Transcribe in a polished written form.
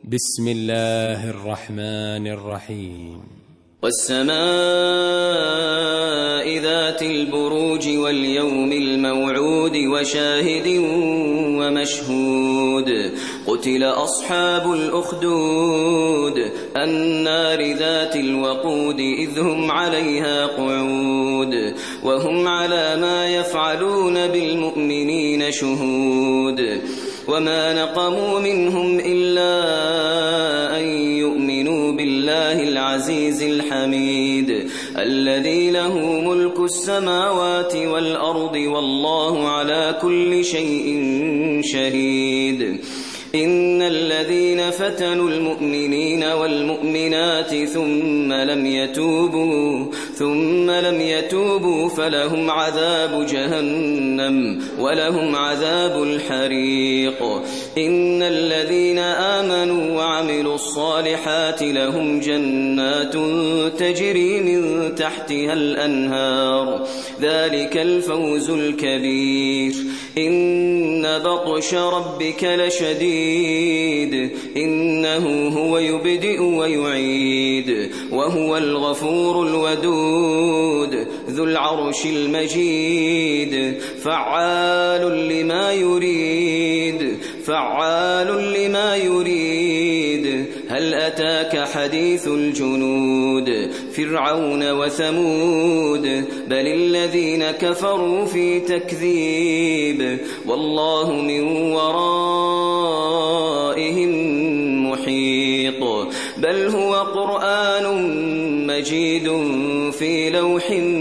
بسم الله الرحمن الرحيم. والسماء ذات البروج واليوم الموعود وشاهد ومشهود قتل أصحاب الأخدود النار ذات الوقود إذ هم عليها قعود وهم على ما يفعلون بالمؤمنين شهود وما نقموا منهم إلا أن يؤمنوا بالله العزيز الحميد الذي له ملك السماوات والأرض والله على كل شيء شهيد. إن الذين فتنوا المؤمنين والمؤمنات ثم لم يتوبوا فلهم عذاب جهنم ولهم عذاب الحريق. إن الذين آمنوا وعملوا الصالحات لهم جنات تجري من تحتها الأنهار ذلك الفوز الكبير. إن بطش ربك لشديد إنه هو يبدئ ويعيد وهو الغفور الودود ذو العرش المجيد فعال لما يريد. هل أتاك حديث الجنود فرعون وثمود بل الذين كفروا في تكذيب والله من ورائهم محيط. بل هو قرآن مجيد في لوح